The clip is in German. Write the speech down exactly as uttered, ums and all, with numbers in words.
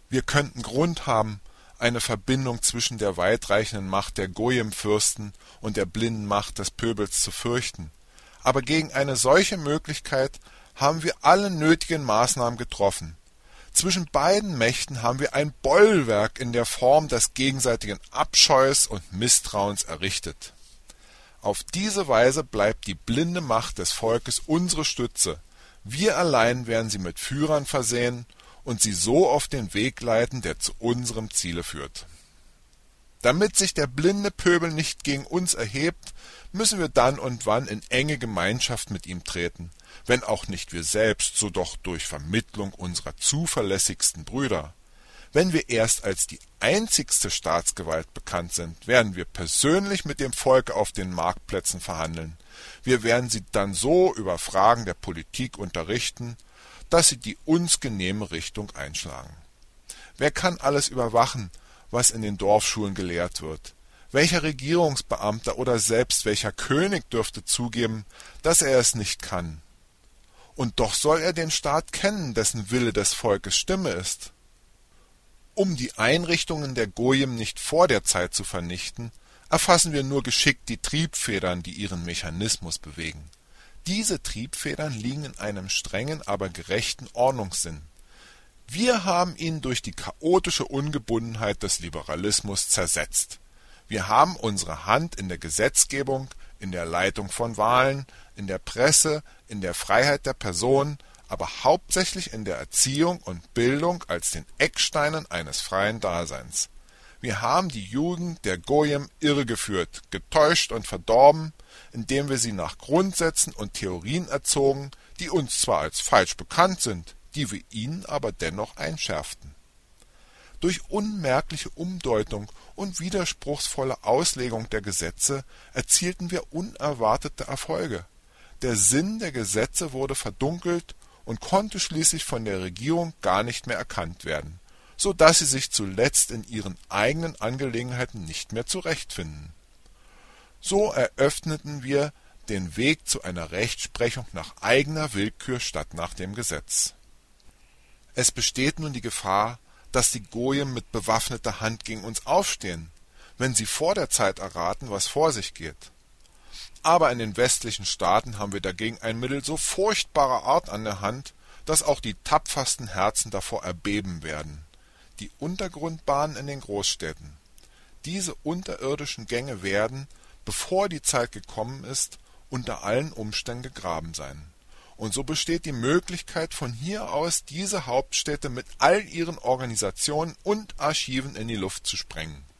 Wir könnten Grund haben, eine Verbindung zwischen der weitreichenden Macht der Gojim-Fürsten und der blinden Macht des Pöbels zu fürchten. Aber gegen eine solche Möglichkeit haben wir alle nötigen Maßnahmen getroffen. Zwischen beiden Mächten haben wir ein Bollwerk in der Form des gegenseitigen Abscheus und Misstrauens errichtet. Auf diese Weise bleibt die blinde Macht des Volkes unsere Stütze. Wir allein werden sie mit Führern versehen und sie so auf den Weg leiten, der zu unserem Ziele führt. Damit sich der blinde Pöbel nicht gegen uns erhebt, müssen wir dann und wann in enge Gemeinschaft mit ihm treten, wenn auch nicht wir selbst, so doch durch Vermittlung unserer zuverlässigsten Brüder. Wenn wir erst als die einzigste Staatsgewalt bekannt sind, werden wir persönlich mit dem Volke auf den Marktplätzen verhandeln. Wir werden sie dann so über Fragen der Politik unterrichten, dass sie die uns genehme Richtung einschlagen. Wer kann alles überwachen, was in den Dorfschulen gelehrt wird? Welcher Regierungsbeamter oder selbst welcher König dürfte zugeben, dass er es nicht kann? Und doch soll er den Staat kennen, dessen Wille des Volkes Stimme ist. Um die Einrichtungen der Gojim nicht vor der Zeit zu vernichten, erfassen wir nur geschickt die Triebfedern, die ihren Mechanismus bewegen. Diese Triebfedern liegen in einem strengen, aber gerechten Ordnungssinn. Wir haben ihn durch die chaotische Ungebundenheit des Liberalismus zersetzt. Wir haben unsere Hand in der Gesetzgebung, in der Leitung von Wahlen, in der Presse, in der Freiheit der Person, aber hauptsächlich in der Erziehung und Bildung als den Ecksteinen eines freien Daseins. Wir haben die Jugend der Gojim irregeführt, getäuscht und verdorben, indem wir sie nach Grundsätzen und Theorien erzogen, die uns zwar als falsch bekannt sind, die wir ihnen aber dennoch einschärften. Durch unmerkliche Umdeutung und widerspruchsvolle Auslegung der Gesetze erzielten wir unerwartete Erfolge. Der Sinn der Gesetze wurde verdunkelt und konnte schließlich von der Regierung gar nicht mehr erkannt werden, so dass sie sich zuletzt in ihren eigenen Angelegenheiten nicht mehr zurechtfinden. So eröffneten wir den Weg zu einer Rechtsprechung nach eigener Willkür statt nach dem Gesetz. Es besteht nun die Gefahr, dass die Gojim mit bewaffneter Hand gegen uns aufstehen, wenn sie vor der Zeit erraten, was vor sich geht. Aber in den westlichen Staaten haben wir dagegen ein Mittel so furchtbarer Art an der Hand, dass auch die tapfersten Herzen davor erbeben werden. Die Untergrundbahnen in den Großstädten. Diese unterirdischen Gänge werden, bevor die Zeit gekommen ist, unter allen Umständen gegraben sein. Und so besteht die Möglichkeit, von hier aus diese Hauptstädte mit all ihren Organisationen und Archiven in die Luft zu sprengen.